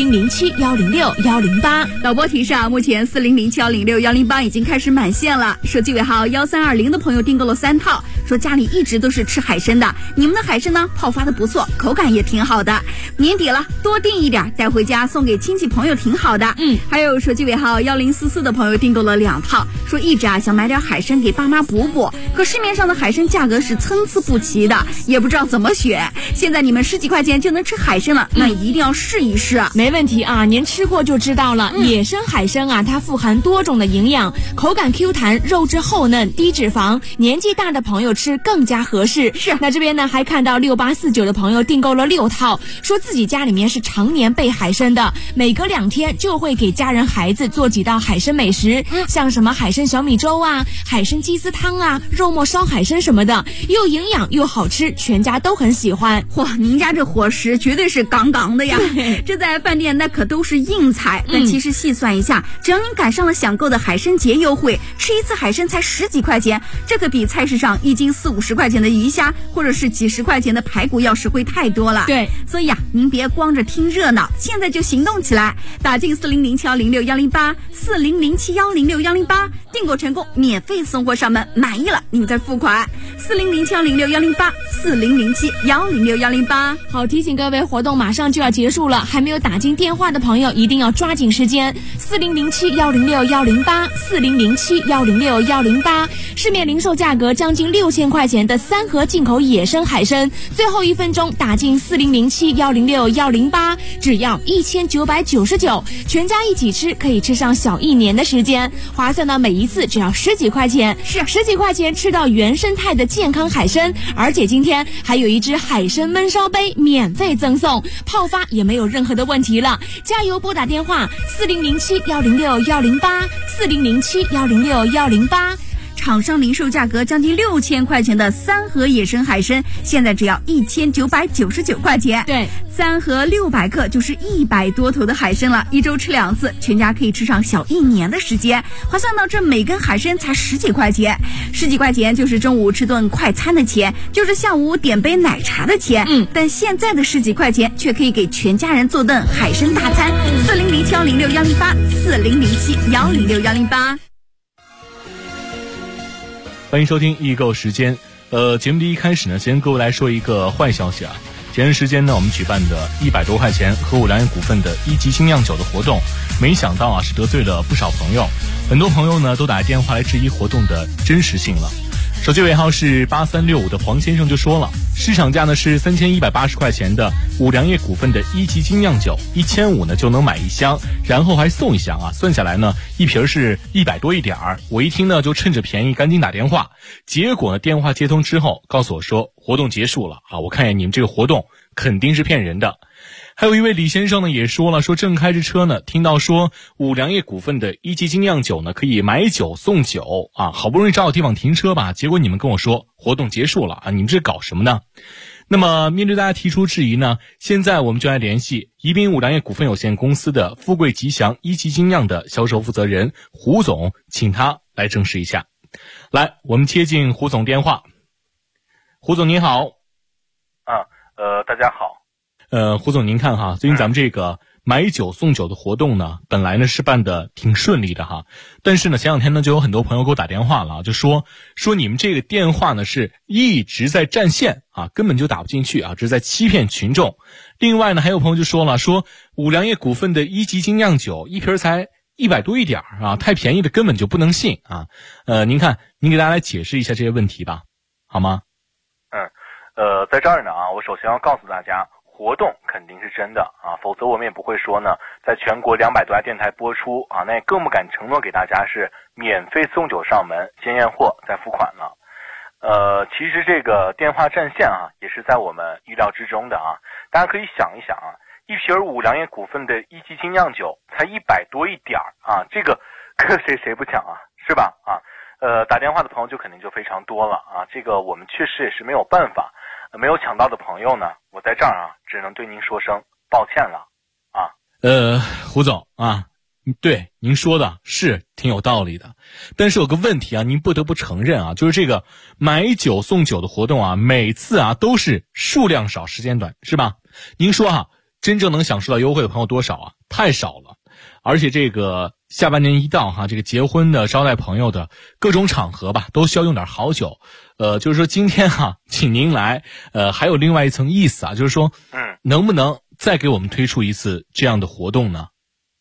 4007106108。 导播提示啊，目前4007106108已经开始满线了。手机尾号1320的朋友订购了3套，说家里一直都是吃海参的，你们的海参呢泡发的不错，口感也挺好的。年底了，多订一点带回家送给亲戚朋友挺好的。还有手机尾号1044的朋友订购了2套，说一直啊想买点海参给爸妈补补，可市面上的海参价格是参差不齐的，也不知道怎么选。现在你们10几块钱就能吃海参了，那一定要试一试。 没问题啊，您吃过就知道了。野生海参啊，它富含多种的营养，口感 Q 弹，肉质厚嫩，低脂肪，年纪大的朋友吃更加合适。 是， 那这边呢还看到6849的朋友订购了6套，说自己家里面是常年备海参的，每隔2天就会给家人孩子做几道海参美食，像什么海参小米粥啊、海参鸡丝汤啊、肉末烧海参什么的，又营养又好吃，全家都很喜欢。 哇，您家这伙食绝对是杠杠的呀！这在饭店那可都是硬菜，但其实细算一下，只要您赶上了享购的海参节优惠，吃一次海参才10几块钱，这可比菜市上1斤40-50块钱的鱼虾，或者是几十块钱的排骨要实惠太多了。 对， 所以啊，您别光着听热闹，现在就行动起来，打进4007106108 4007106108，订购成功，免费送货上门，满意了您再付款。4007106108 4007106108。 好，提醒各位，活动马上就要结束了，还没有打进电话的朋友一定要抓紧时间。4007106108 4007106108，市面零售价格将近6000块钱的3盒进口野生海参，最后1分钟打进4007106108，只要1999，全家一起吃可以吃上小1年的时间，划算到每一次只要10几块钱，是10几块钱吃到原生态的健康海参，而且今天还有一只海参焖烧杯免费赠送，泡发也没有任何的问题了。加油，拨打电话4007106108 4007106108。 厂商零售价格将近6000块钱的3盒野生海参，现在只要1999块钱。 对 ，3盒600克就是100多头的海参了，一周吃2次，全家可以吃上小1年的时间。划算到这每根海参才10几块钱，10几块钱就是中午吃顿快餐的钱，就是下午点杯奶茶的钱。但现在的10几块钱却可以给全家人做顿海参大餐。4007106108，4007106108。 欢迎收听易购时间。节目的一开始呢，先跟各位来说一个坏消息啊。前段时间呢，我们举办的100多块钱和五粮液股份的1级精酿酒的活动，没想到啊是得罪了不少朋友，很多朋友呢都打电话来质疑活动的真实性了。手机尾号是8365的黄先生就说了，市场价呢是3180块钱的五粮液股份的1级精酿酒，1500呢就能买1箱，然后还送1箱啊，算下来呢一瓶是100多一点儿。我一听呢就趁着便宜赶紧打电话，结果呢电话接通之后告诉我说活动结束了啊，我看见你们这个活动肯定是骗人的。还有一位李先生呢也说了，说正开着车呢，听到说五粮液股份的1级精酿酒呢可以买酒送酒啊，好不容易找个地方停车吧，结果你们跟我说活动结束了啊，你们这搞什么呢？那么面对大家提出质疑呢，现在我们就来联系宜宾五粮液股份有限公司的富贵吉祥1级精酿的销售负责人胡总，请他来证实一下。来，我们接进胡总电话。胡总您好。 大家好。 胡总您看哈，最近咱们这个买酒送酒的活动呢，本来呢是办的挺顺利的哈，但是呢前两天呢就有很多朋友给我打电话了，就说你们这个电话呢是一直在占线啊，根本就打不进去啊，这是在欺骗群众。另外呢还有朋友就说了，说五粮液股份的1级精酿酒一瓶才100多一点啊，太便宜的根本就不能信啊。您看您给大家来解释一下这些问题吧，好吗？ 在这儿呢啊，我首先要告诉大家，活动肯定是真的啊，否则我们也不会说呢，在全国200多家电台播出啊，那也更不敢承诺给大家是免费送酒上门，先验货再付款了。其实这个电话占线啊，也是在我们意料之中的啊。大家可以想一想啊，一瓶五粮液股份的1级精酿酒才100多一点啊，这个谁不抢啊，是吧？啊，打电话的朋友就肯定就非常多了啊，这个我们确实也是没有办法。没有抢到的朋友呢，我在这儿啊，只能对您说声抱歉了啊。 胡总啊，对您说的是挺有道理的，但是有个问题啊，您不得不承认啊，就是这个买酒送酒的活动啊，每次啊都是数量少时间短，是吧？您说啊，真正能享受到优惠的朋友多少啊？太少了。而且这个下半年一到哈，这个结婚的、招待朋友的各种场合吧，都需要用点好酒。就是说今天哈，请您来，还有另外一层意思啊，就是说，能不能再给我们推出一次这样的活动呢？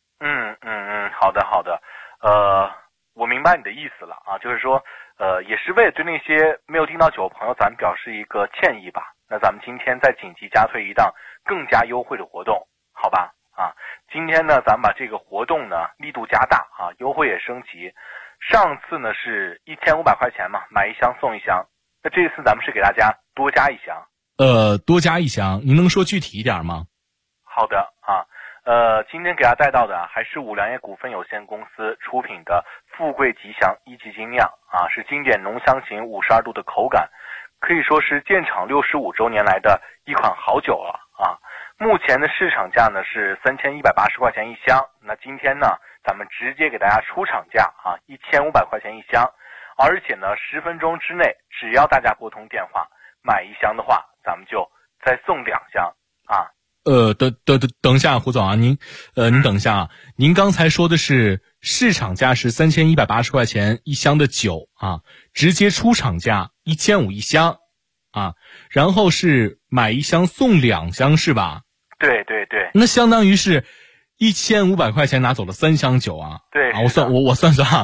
好的，我明白你的意思了啊，就是说，也是为了对那些没有订到酒的朋友，咱们表示一个歉意吧。那咱们今天再紧急加推一档更加优惠的活动，好吧？啊，今天呢，咱们把这个活动呢力度加大啊，优惠也升级。上次呢是1500块钱嘛，买1箱送1箱。那这次咱们是给大家多加1箱。 多加1箱，您能说具体一点吗？ 好的啊，今天给大家带到的还是五粮液股份有限公司出品的富贵吉祥1级精酿啊，是经典浓香型52度的口感，可以说是建厂65周年来的一款好酒了啊。目前的市场价呢是3180块钱1箱，那今天呢咱们直接给大家出厂价啊，1500块钱1箱，而且呢10分钟之内，只要大家拨通电话买1箱的话，咱们就再送2箱啊。 等一下，胡总啊，您等一下啊，您刚才说的是市场价是3180块钱1箱的酒啊，直接出厂价1500 1箱啊，然后是买1箱送2箱是吧？ 对， 那相当于是1500块钱拿走了3箱酒啊。 对啊，我算啊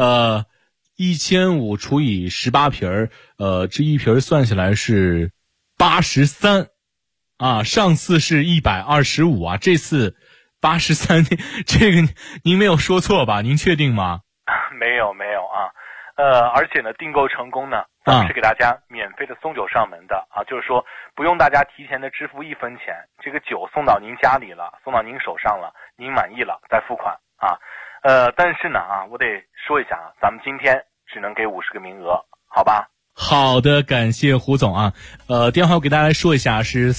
，1500除以18瓶这一瓶算下来是83啊，上次是125啊，这次83，这个您没有说错吧？您确定吗？ 没有啊，而且呢，订购成功呢，咱们是给大家免费的送酒上门的啊，就是说不用大家提前的支付1分钱，这个酒送到您家里了，送到您手上了，您满意了再付款啊。但是呢啊，我得说一下啊，咱们今天只能给50个名额，好吧？ 好的，感谢胡总啊。电话我给大家来说一下，是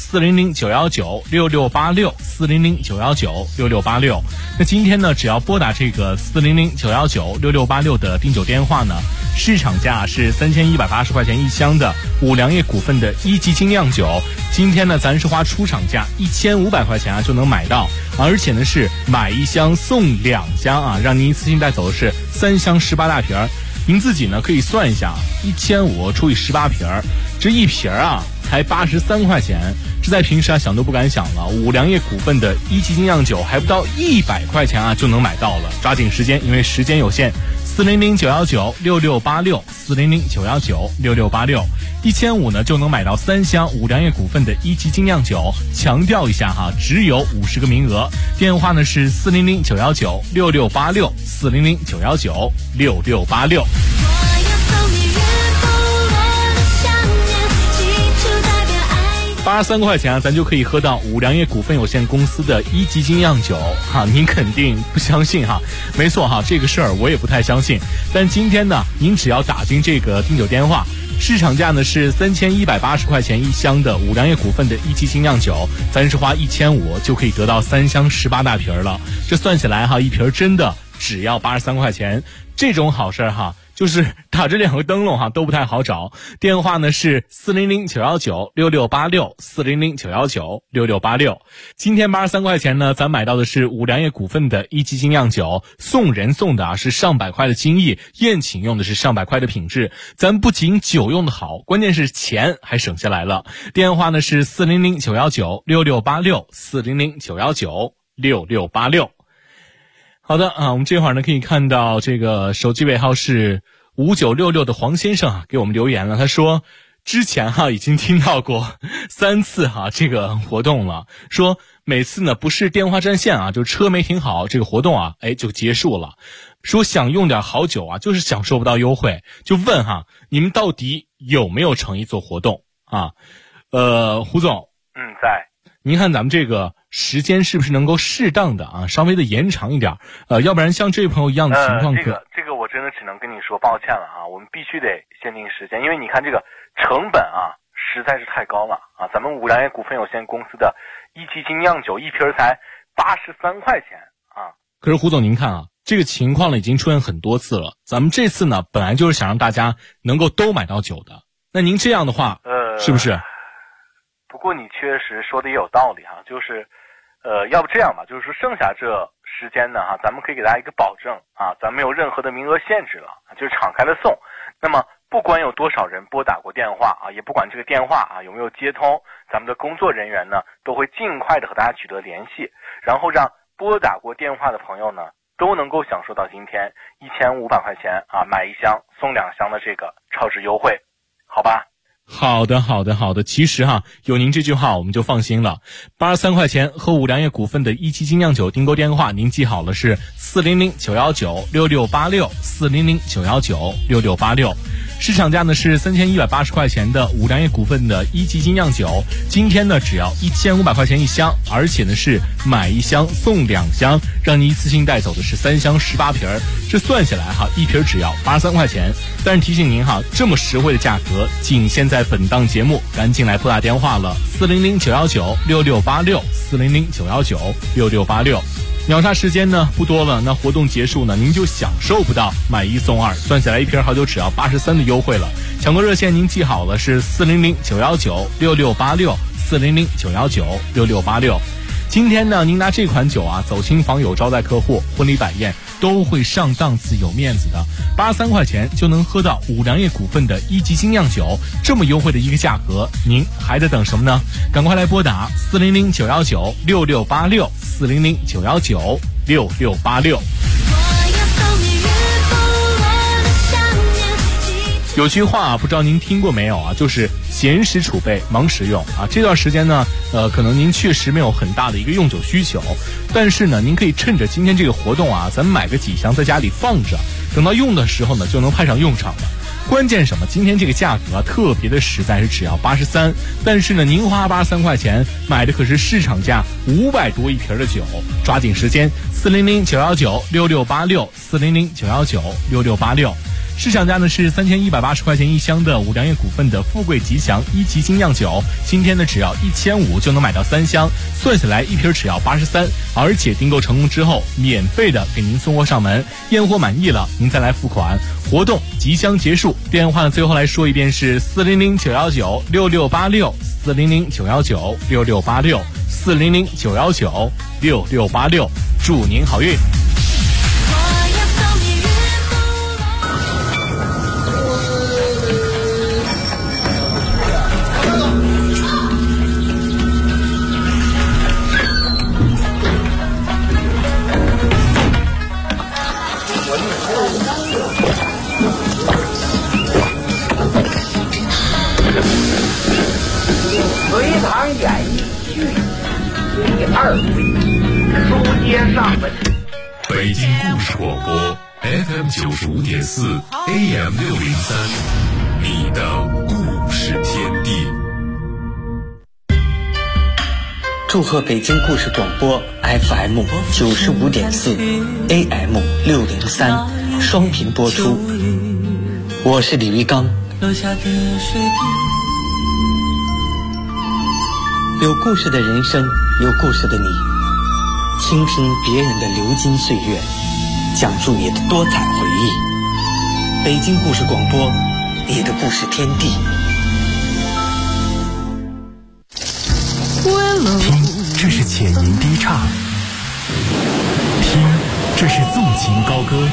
400-919-6686，400-919-6686。那今天呢，只要拨打这个400-919-6686的订酒电话呢，市场价是3180块钱一箱的五粮液股份的1级精酿酒，今天呢，咱是花出厂价1500块钱啊就能买到，而且呢是买1箱送2箱啊，让您一次性带走的是3箱18大瓶儿。您自己呢可以算一下，1500除以18瓶儿，这一瓶儿啊才83块钱，这在平时啊想都不敢想了。五粮液股份的1级精酿酒还不到100块钱啊就能买到了，抓紧时间，因为时间有限。400-919-6686，400-919-6686，1500呢就能买到3箱五粮液股份的1级精酿酒。强调一下哈，只有50个名额。电话呢是400-919-6686，400-919-6686。83块钱啊，咱就可以喝到五粮液股份有限公司的1级精酿酒哈，您肯定不相信哈？没错哈，这个事儿我也不太相信。但今天呢，您只要打进这个订酒电话，市场价呢是3180块钱一箱的五粮液股份的1级精酿酒，咱是花1500就可以得到3箱18大瓶了。这算起来哈，一瓶真的只要83块钱，这种好事哈。就是打这2个灯笼哈都不太好找，电话呢是400-919-6686，400-919-6686。今天83块钱呢，咱买到的是五粮液股份的1级精酿酒，送人送的啊是上百块的精益，宴请用的是上百块的品质。咱不仅酒用的好，关键是钱还省下来了。电话呢是400-919-6686，400-919-6686。好的啊，我们这会儿呢可以看到这个手机尾号是5966的黄先生啊给我们留言了，他说之前哈已经听到过3次哈这个活动了，说每次呢不是电话占线啊，就车没停好，这个活动啊就结束了。说想用点好酒啊，就是享受不到优惠，就问哈你们到底有没有诚意做活动啊？胡总， 在。 您看咱们这个时间是不是能够适当的啊，稍微的延长一点？要不然像这位朋友一样的情况， 这个我真的只能跟你说抱歉了啊，我们必须得限定时间，因为你看这个成本啊实在是太高了啊，咱们五粮液股份有限公司的1级精酿酒一瓶才83块钱啊。 可是胡总您看啊，这个情况呢已经出现很多次了，咱们这次呢本来就是想让大家能够都买到酒的，那您这样的话是不是？ 不过你确实说的也有道理哈，就是要不这样吧，就是说剩下这时间呢哈，咱们可以给大家一个保证啊，咱没有任何的名额限制了，就是敞开了送。那么不管有多少人拨打过电话啊，也不管这个电话啊有没有接通，咱们的工作人员呢都会尽快的和大家取得联系，然后让拨打过电话的朋友呢都能够享受到今天1500块钱啊买1箱送2箱的这个超值优惠，好吧？ 好的，其实哈，有您这句话我们就放心了。83块钱和五粮液股份的1级精酿酒订购电话，您记好了是400-919-6686，400-919-6686。市场价呢是3180块钱的五粮液股份的1级精酿酒，今天呢只要1500块钱一箱，而且呢是买1箱送2箱，让您一次性带走的是3箱18瓶儿，这算下来哈，一瓶只要83块钱。但是提醒您哈，这么实惠的价格仅限在本档节目，赶紧来拨打电话了，400-919-6686，400-919-6686。秒杀时间呢不多了，那活动结束呢，您就享受不到买1送2，算下来一瓶好酒只要83的优惠了。抢购热线您记好了是400-919-6686，400-919-6686。今天呢，您拿这款酒啊走亲访友、招待客户、婚礼摆宴都会上档次、有面子的。83块钱就能喝到五粮液股份的1级精酿酒，这么优惠的一个价格，您还在等什么呢？赶快来拨打400-919-6686，400-919-6686。有句话不知道您听过没有啊，就是闲时储备，忙时用啊。这段时间呢，可能您确实没有很大的一个用酒需求，但是呢，您可以趁着今天这个活动啊，咱们买个几箱在家里放着，等到用的时候呢，就能派上用场了。关键什么？今天这个价格啊，特别的实在，是只要83，但是呢，您花83块钱买的可是市场价500多一瓶的酒，抓紧时间，400-919-6686，400-919-6686。 市场价呢是3180块钱一箱的五粮液股份的富贵吉祥1级精酿酒，今天呢只要1500就能买到3箱，算下来一瓶只要83，而且订购成功之后免费的给您送货上门，验货满意了您再来付款。活动即将结束，电话呢最后来说一遍是400-919-6686，400-919-6686，400-919-6686，祝您好运。 隋唐演义续第2回，书接上文。 北京故事广播 FM 95.4 AM 603，你的故事天地。 祝贺北京故事广播 FM 95.4 AM 603双频播出。我是李玉刚。有故事的人生，有故事的你，倾听别人的流金岁月，讲述你的多彩回忆。北京故事广播，你的故事天地。 听，这是浅吟低唱；听，这是纵情高歌；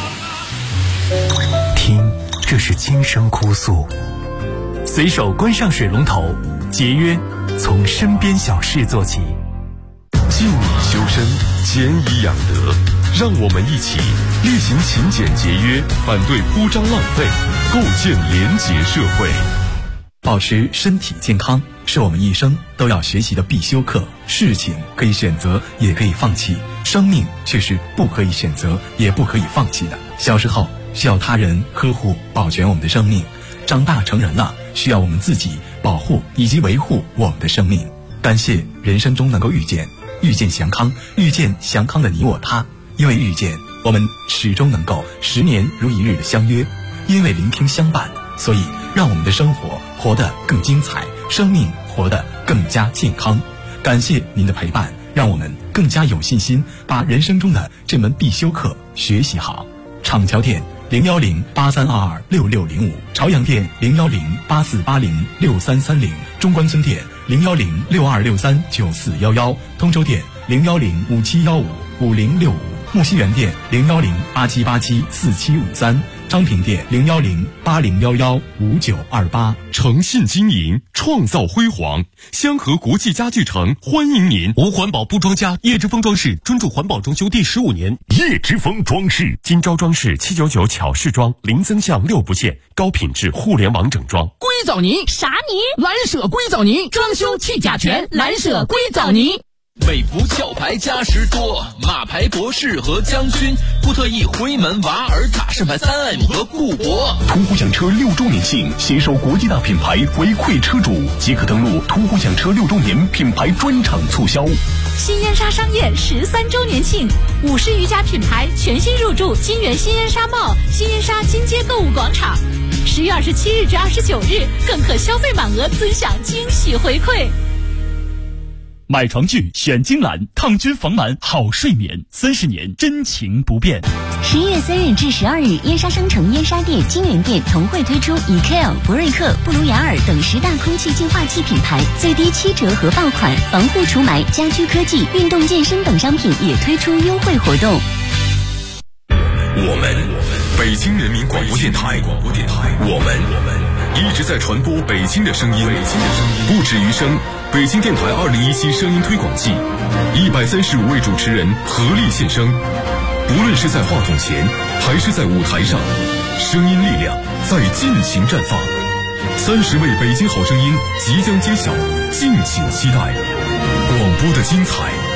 听，这是轻声哭诉。随手关上水龙头，节约从身边小事做起。 静以修身，俭以养德，让我们一起厉行勤俭节约，反对铺张浪费，构建廉洁社会。 保持身体健康是我们一生都要学习的必修课。事情可以选择，也可以放弃，生命却是不可以选择，也不可以放弃的。小时候需要他人呵护保全我们的生命，长大成人了，需要我们自己保护以及维护我们的生命。感谢人生中能够遇见祥康，遇见祥康的你我他。因为遇见，我们始终能够10年如一日的相约；因为聆听相伴，所以让我们的生活活得更精彩，生命活得更加健康。感谢您的陪伴，让我们更加有信心把人生中的这门必修课学习好。厂桥店010-8322-6605，朝阳店010-8480-6330，中关村店010-6263-9411，通州店010-5715-5065，木樨园店010-8787-4753，昌平店010-8011-5928。 诚信经营，创造辉煌。香河国际家具城欢迎您。 无环保不装家，叶之峰装饰专注环保装修第15年。 叶之峰装饰，今朝装饰799巧饰装，零增项6不限，高品质互联网整装。 硅藻泥啥泥？ 蓝舍硅藻泥，装修去甲醛，蓝舍硅藻泥。美孚壳牌嘉实多，马牌博士和将军，固特异辉门瓦尔塔盛牌3M 和固铂。 途虎享车6周年庆，携手国际大品牌回馈车主，即可登录途虎享车6周年品牌专场促销。 新烟沙商业13周年庆，50余家品牌全新入驻金源新烟沙贸、新烟沙金街购物广场。10月27日至29日，更可消费满额尊享惊喜回馈。 买床具选金兰，抗菌防螨好睡眠，30年真情不变。 11月3日至12日，燕莎商城燕莎店、金源店同会推出EKL、博瑞克、布卢雅尔等10大空气净化器品牌最低7折和爆款，防护除霾、家居科技、运动健身等商品也推出优惠活动。 我们北京人民广播电台，我们一直在传播北京的声音，不止于声。北京电台2017声音推广季，135位主持人合力献声，不论是在话筒前还是在舞台上，声音力量在尽情绽放。30位北京好声音即将揭晓，敬请期待。广播的精彩